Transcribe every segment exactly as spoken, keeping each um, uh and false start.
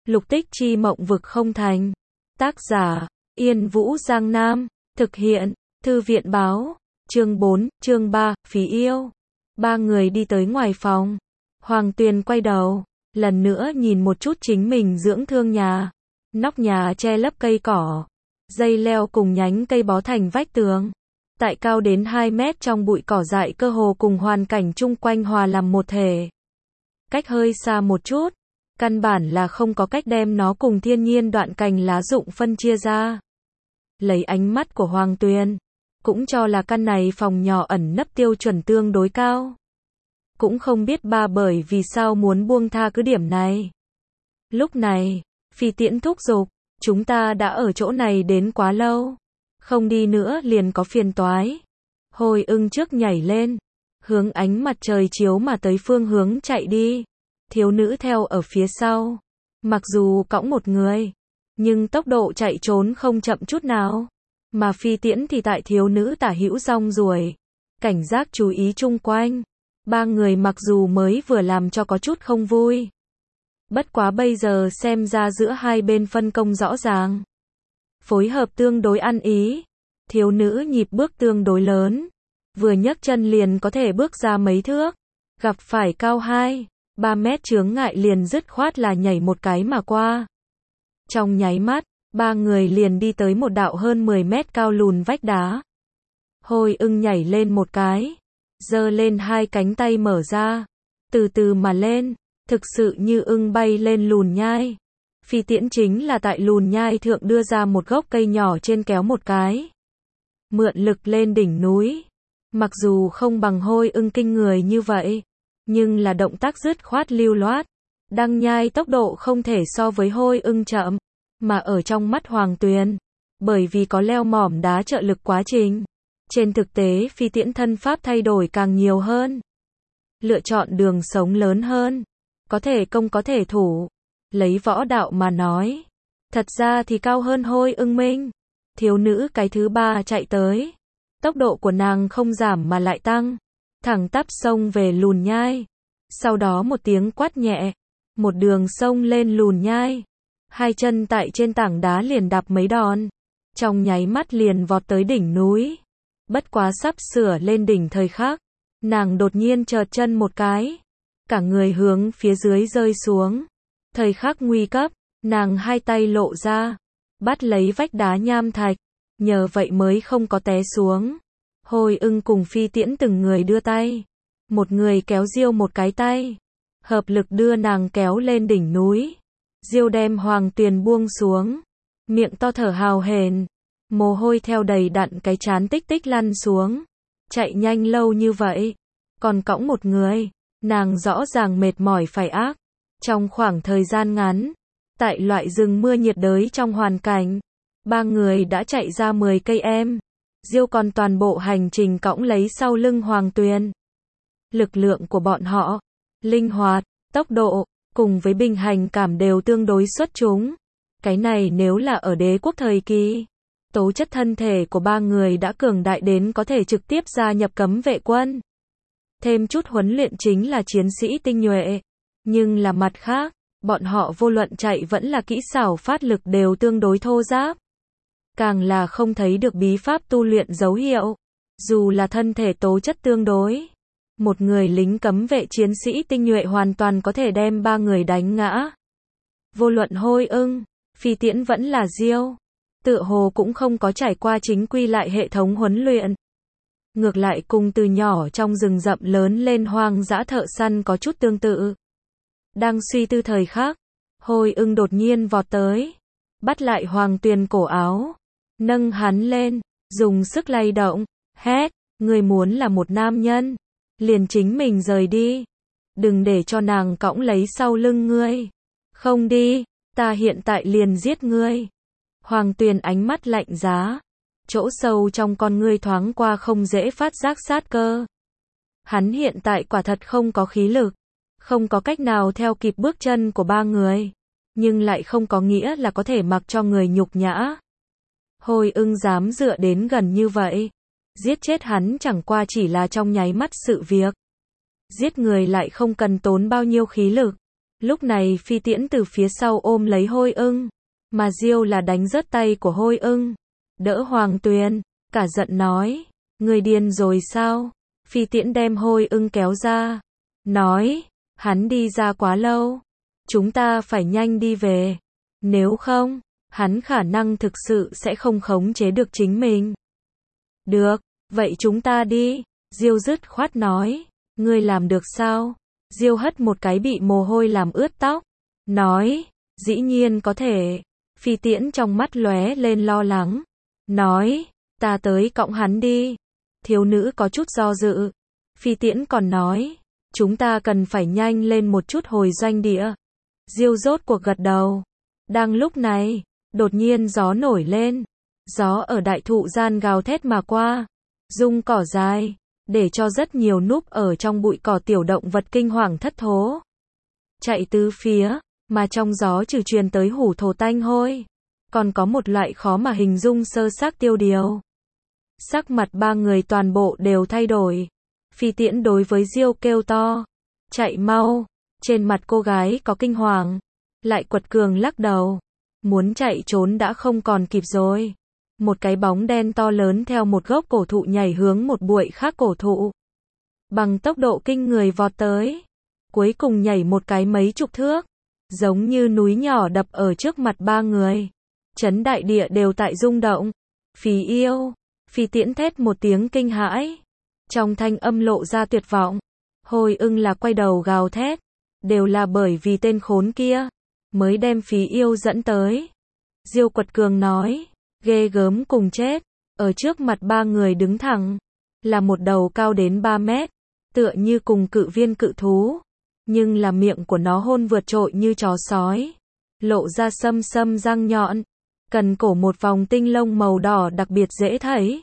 Lục tích chi mộng vực không thành. Tác giả, Yên Vũ Giang Nam. Thực hiện, Thư viện báo. Chương bốn, chương ba, phí yêu. Ba người đi tới ngoài phòng. Hoàng Tuyền quay đầu, lần nữa nhìn một chút chính mình dưỡng thương nhà. Nóc nhà che lấp cây cỏ, dây leo cùng nhánh cây bó thành vách tường. Tại cao đến hai mét trong bụi cỏ dại cơ hồ cùng hoàn cảnh chung quanh hòa làm một thể. Cách hơi xa một chút, căn bản là không có cách đem nó cùng thiên nhiên đoạn cành lá rụng phân chia ra. Lấy ánh mắt của Hoàng Tuyền, cũng cho là căn này phòng nhỏ ẩn nấp tiêu chuẩn tương đối cao. Cũng không biết ba bởi vì sao muốn buông tha cứ điểm này. Lúc này, Phi Tiễn thúc giục, chúng ta đã ở chỗ này đến quá lâu. Không đi nữa liền có phiền toái. Hồi ưng trước nhảy lên, hướng ánh mặt trời chiếu mà tới phương hướng chạy đi. Thiếu nữ theo ở phía sau. Mặc dù cõng một người, nhưng tốc độ chạy trốn không chậm chút nào. Mà Phi Tiễn thì tại thiếu nữ tả hữu rong ruổi, cảnh giác chú ý chung quanh. Ba người mặc dù mới vừa làm cho có chút không vui. Bất quá bây giờ xem ra giữa hai bên phân công rõ ràng. Phối hợp tương đối ăn ý. Thiếu nữ nhịp bước tương đối lớn. Vừa nhấc chân liền có thể bước ra mấy thước. Gặp phải cao hai, ba mét chướng ngại liền dứt khoát là nhảy một cái mà qua. Trong nháy mắt, ba người liền đi tới một đạo hơn mười mét cao lùn vách đá. Hồi ưng nhảy lên một cái, giơ lên hai cánh tay mở ra, từ từ mà lên, thực sự như ưng bay lên lùn nhai. Phi Tiễn chính là tại lùn nhai thượng đưa ra một gốc cây nhỏ trên kéo một cái. Mượn lực lên đỉnh núi. Mặc dù không bằng Hôi ưng kinh người như vậy, nhưng là động tác dứt khoát lưu loát. Đăng nhai tốc độ không thể so với Hôi ưng chậm, mà ở trong mắt Hoàng Tuyền, bởi vì có leo mỏm đá trợ lực quá trình. Trên thực tế Phi Tiễn thân pháp thay đổi càng nhiều hơn. Lựa chọn đường sống lớn hơn. Có thể công có thể thủ. Lấy võ đạo mà nói, thật ra thì cao hơn Hôi ưng minh. Thiếu nữ cái thứ ba chạy tới. Tốc độ của nàng không giảm mà lại tăng. Thẳng tắp xông về lùn nhai. Sau đó một tiếng quát nhẹ. Một đường xông lên lùn nhai. Hai chân tại trên tảng đá liền đạp mấy đòn. Trong nháy mắt liền vọt tới đỉnh núi. Bất quá sắp sửa lên đỉnh thời khắc, nàng đột nhiên chợt chân một cái. Cả người hướng phía dưới rơi xuống. Thời khắc nguy cấp, nàng hai tay lộ ra, bắt lấy vách đá nham thạch, nhờ vậy mới không có té xuống. Hồi ưng cùng Phi Tiễn từng người đưa tay, một người kéo Diêu một cái tay, hợp lực đưa nàng kéo lên đỉnh núi. Diêu đem Hoàng Tuyền buông xuống, miệng to thở hào hển, mồ hôi theo đầy đặn cái trán tích tích lăn xuống. Chạy nhanh lâu như vậy, còn cõng một người, nàng rõ ràng mệt mỏi phải ác. Trong khoảng thời gian ngắn, tại loại rừng mưa nhiệt đới trong hoàn cảnh, ba người đã chạy ra mười cây em. Diêu còn toàn bộ hành trình cõng lấy sau lưng Hoàng Tuyền. Lực lượng của bọn họ, linh hoạt, tốc độ, cùng với bình hành cảm đều tương đối xuất chúng. Cái này nếu là ở đế quốc thời kỳ, tố chất thân thể của ba người đã cường đại đến có thể trực tiếp gia nhập cấm vệ quân. Thêm chút huấn luyện chính là chiến sĩ tinh nhuệ. Nhưng là mặt khác, bọn họ vô luận chạy vẫn là kỹ xảo phát lực đều tương đối thô ráp. Càng là không thấy được bí pháp tu luyện dấu hiệu. Dù là thân thể tố chất tương đối, một người lính cấm vệ chiến sĩ tinh nhuệ hoàn toàn có thể đem ba người đánh ngã. Vô luận Hôi ưng, Phi Tiễn vẫn là Diêu, tựa hồ cũng không có trải qua chính quy lại hệ thống huấn luyện. Ngược lại cùng từ nhỏ trong rừng rậm lớn lên hoang dã thợ săn có chút tương tự. Đang suy tư thời khắc, Hôi ưng đột nhiên vọt tới, bắt lại Hoàng Tuyền cổ áo, nâng hắn lên, dùng sức lay động, hét, ngươi muốn là một nam nhân, liền chính mình rời đi, đừng để cho nàng cõng lấy sau lưng ngươi. Không đi, ta hiện tại liền giết ngươi. Hoàng Tuyền ánh mắt lạnh giá, chỗ sâu trong con ngươi thoáng qua không dễ phát giác sát cơ. Hắn hiện tại quả thật không có khí lực, không có cách nào theo kịp bước chân của ba người, nhưng lại không có nghĩa là có thể mặc cho người nhục nhã. Hôi ưng dám dựa đến gần như vậy, giết chết hắn chẳng qua chỉ là trong nháy mắt sự việc. Giết người lại không cần tốn bao nhiêu khí lực, Lúc này Phi Tiễn từ phía sau ôm lấy Hôi Ưng, mà Diêu là đánh rớt tay của Hôi Ưng, đỡ Hoàng Tuyền, cả giận nói, người điên rồi sao? Phi Tiễn đem Hôi Ưng kéo ra, nói, hắn đi ra quá lâu, chúng ta phải nhanh đi về, nếu không, hắn khả năng thực sự sẽ không khống chế được chính mình. Được, vậy chúng ta đi, Diêu dứt khoát nói, ngươi làm được sao? Diêu hất một cái bị mồ hôi làm ướt tóc, nói, dĩ nhiên có thể. Phi Tiễn trong mắt lóe lên lo lắng, nói, ta tới cõng hắn đi. Thiếu nữ có chút do dự. Phi Tiễn còn nói, chúng ta cần phải nhanh lên một chút hồi doanh địa. Diêu rốt cuộc gật đầu. Đang lúc này, đột nhiên gió nổi lên. Gió ở đại thụ gian gào thét mà qua, rung cỏ dài, để cho rất nhiều núp ở trong bụi cỏ tiểu động vật kinh hoàng thất thố. Chạy tứ phía, mà trong gió trừ truyền tới hủ thổ tanh hôi, còn có một loại khó mà hình dung sơ xác tiêu điều. Sắc mặt ba người toàn bộ đều thay đổi. Phi Tiễn đối với Diêu kêu to, chạy mau. Trên mặt cô gái có kinh hoàng, lại quật cường lắc đầu, muốn chạy trốn đã không còn kịp rồi. Một cái bóng đen to lớn theo một gốc cổ thụ nhảy hướng một bụi khác cổ thụ, bằng tốc độ kinh người vọt tới, cuối cùng nhảy một cái mấy chục thước, giống như núi nhỏ đập ở trước mặt ba người, chấn đại địa đều tại rung động. Phí yêu, Phi Tiễn thét một tiếng kinh hãi, trong thanh âm lộ ra tuyệt vọng. Hôi Ưng là quay đầu gào thét, đều là bởi vì tên khốn kia mới đem Phí yêu dẫn tới. Diêu quật cường nói, ghê gớm cùng chết, ở trước mặt ba người đứng thẳng, là một đầu cao đến ba mét, tựa như cùng cự viên cự thú, nhưng là miệng của nó hôn vượt trội như chó sói, lộ ra sâm sâm răng nhọn, cần cổ một vòng tinh lông màu đỏ đặc biệt dễ thấy.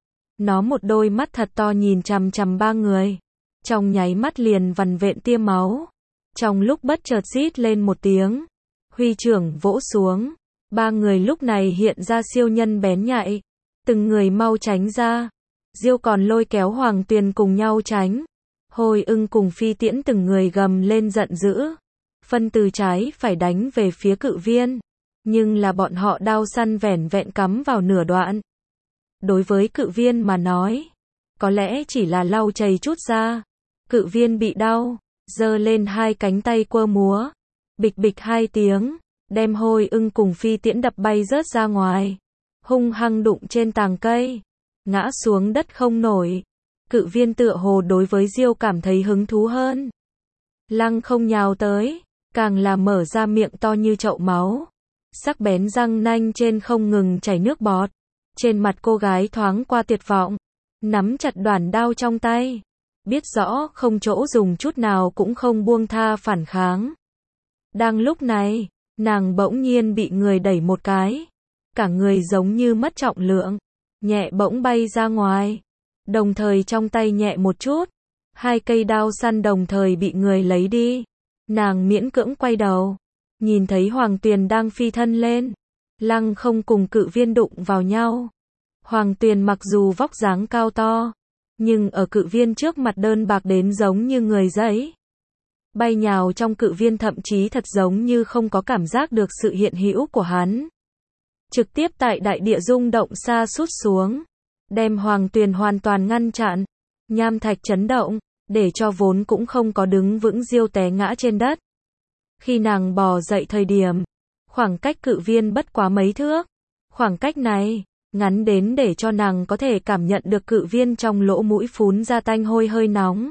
Nó một đôi mắt thật to nhìn chằm chằm ba người, trong nháy mắt liền vằn vện tia máu, trong lúc bất chợt rít lên một tiếng, huy trưởng vỗ xuống. Ba người lúc này hiện ra siêu nhân bén nhạy, từng người mau tránh ra. Diêu còn lôi kéo Hoàng Tuyền cùng nhau tránh. Hôi Ưng cùng Phi Tiễn từng người gầm lên giận dữ, phân từ trái phải đánh về phía cự viên, nhưng là bọn họ đao săn vẻn vẹn cắm vào nửa đoạn. Đối với cự viên mà nói, có lẽ chỉ là lau chảy chút ra. Cự viên bị đau, giơ lên hai cánh tay quơ múa, bịch bịch hai tiếng, đem Hôi Ưng cùng Phi Tiễn đập bay rớt ra ngoài, hung hăng đụng trên tàng cây, ngã xuống đất không nổi. Cự viên tựa hồ đối với Diêu cảm thấy hứng thú hơn, lăng không nhào tới, càng là mở ra miệng to như chậu máu, sắc bén răng nanh trên không ngừng chảy nước bọt. Trên mặt cô gái thoáng qua tuyệt vọng, nắm chặt đoản đao trong tay, biết rõ không chỗ dùng chút nào cũng không buông tha phản kháng. Đang lúc này, nàng bỗng nhiên bị người đẩy một cái, cả người giống như mất trọng lượng, nhẹ bỗng bay ra ngoài, đồng thời trong tay nhẹ một chút, hai cây đao săn đồng thời bị người lấy đi. Nàng miễn cưỡng quay đầu, nhìn thấy Hoàng Tuyền đang phi thân lên, lăng không cùng cự viên đụng vào nhau. Hoàng Tuyền mặc dù vóc dáng cao to, nhưng ở cự viên trước mặt đơn bạc đến giống như người giấy. Bay nhào trong cự viên thậm chí thật giống như không có cảm giác được sự hiện hữu của hắn. Trực tiếp tại đại địa rung động xa sút xuống, đem Hoàng Tuyền hoàn toàn ngăn chặn. Nham thạch chấn động, để cho vốn cũng không có đứng vững Diêu té ngã trên đất. Khi nàng bò dậy thời điểm, khoảng cách cự viên bất quá mấy thước. Khoảng cách này, ngắn đến để cho nàng có thể cảm nhận được cự viên trong lỗ mũi phún ra tanh hôi hơi nóng.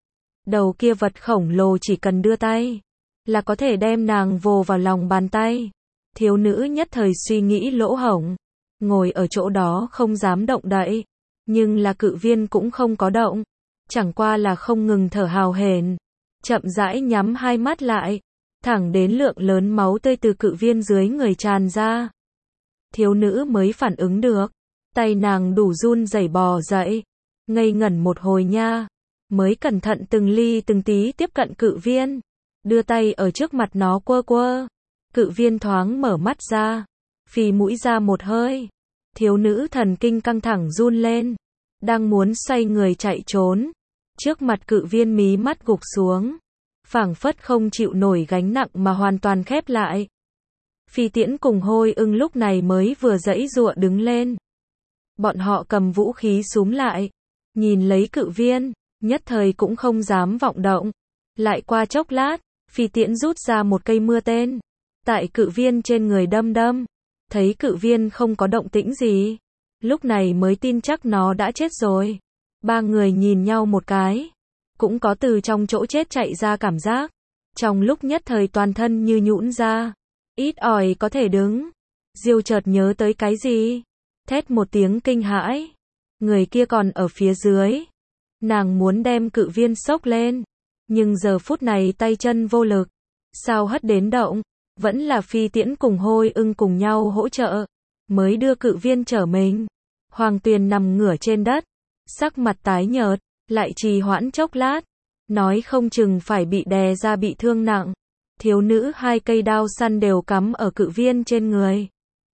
Đầu kia vật khổng lồ chỉ cần đưa tay, là có thể đem nàng vồ vào lòng bàn tay. Thiếu nữ nhất thời suy nghĩ lỗ hổng, ngồi ở chỗ đó không dám động đậy. Nhưng là cự viên cũng không có động, chẳng qua là không ngừng thở hào hển, chậm rãi nhắm hai mắt lại, thẳng đến lượng lớn máu tươi từ cự viên dưới người tràn ra. Thiếu nữ mới phản ứng được, tay nàng đủ run rẩy bò dậy, ngây ngẩn một hồi nha, mới cẩn thận từng ly từng tí tiếp cận cự viên, đưa tay ở trước mặt nó quơ quơ. Cự viên thoáng mở mắt ra, phì mũi ra một hơi. Thiếu nữ thần kinh căng thẳng run lên, đang muốn xoay người chạy trốn. Trước mặt cự viên mí mắt gục xuống, phảng phất không chịu nổi gánh nặng mà hoàn toàn khép lại. Phi Tiễn cùng Hôi Ưng lúc này mới vừa giãy giụa đứng lên. Bọn họ cầm vũ khí xúm lại, nhìn lấy Cự Viên, nhất thời cũng không dám vọng động. Lại qua chốc lát, Phi Tiễn rút ra một cây mưa tên, tại Cự Viên trên người đâm đâm, thấy Cự Viên không có động tĩnh gì, lúc này mới tin chắc nó đã chết rồi. Ba người nhìn nhau một cái, cũng có từ trong chỗ chết chạy ra cảm giác, trong lúc nhất thời toàn thân như nhũn ra, ít ỏi có thể đứng. Diêu chợt nhớ tới cái gì, thét một tiếng kinh hãi, người kia còn ở phía dưới. Nàng muốn đem Cự Viên xốc lên, nhưng giờ phút này tay chân vô lực, sao hất đến động, vẫn là Phi Tiễn cùng Hôi Ưng cùng nhau hỗ trợ, mới đưa Cự Viên trở mình. Hoàng Tuyền nằm ngửa trên đất, sắc mặt tái nhợt, lại trì hoãn chốc lát, nói không chừng phải bị đè ra bị thương nặng. Thiếu nữ hai cây đao săn đều cắm ở Cự Viên trên người,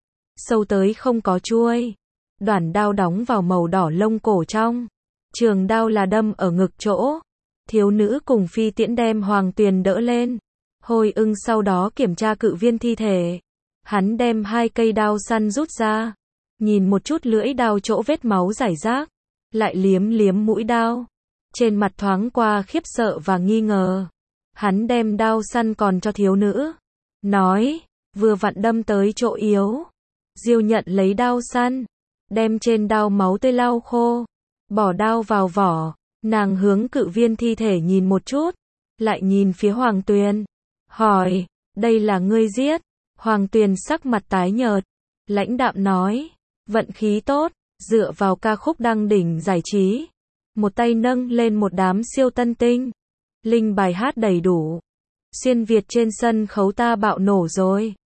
sâu tới không có chuôi, đoản đao đóng vào màu đỏ lông cổ trong, trường đao là đâm ở ngực chỗ. Thiếu nữ cùng Phi Tiễn đem Hoàng Tuyền đỡ lên, Hôi Ưng sau đó kiểm tra Cự Viên thi thể, hắn đem hai cây đao săn rút ra, nhìn một chút lưỡi đao chỗ vết máu rải rác, lại liếm liếm mũi đao, trên mặt thoáng qua khiếp sợ và nghi ngờ. Hắn đem đao săn còn cho thiếu nữ, nói, vừa vặn đâm tới chỗ yếu. Diêu nhận lấy đao săn, đem trên đao máu tươi lau khô, bỏ đao vào vỏ, nàng hướng Cự Viên thi thể nhìn một chút, lại nhìn phía Hoàng Tuyền, hỏi, đây là ngươi giết? Hoàng Tuyền sắc mặt tái nhợt, lãnh đạm nói, vận khí tốt, dựa vào ca khúc đăng đỉnh giải trí, một tay nâng lên một đám siêu tân tinh, linh bài hát đầy đủ, xuyên Việt trên sân khấu ta bạo nổ rồi.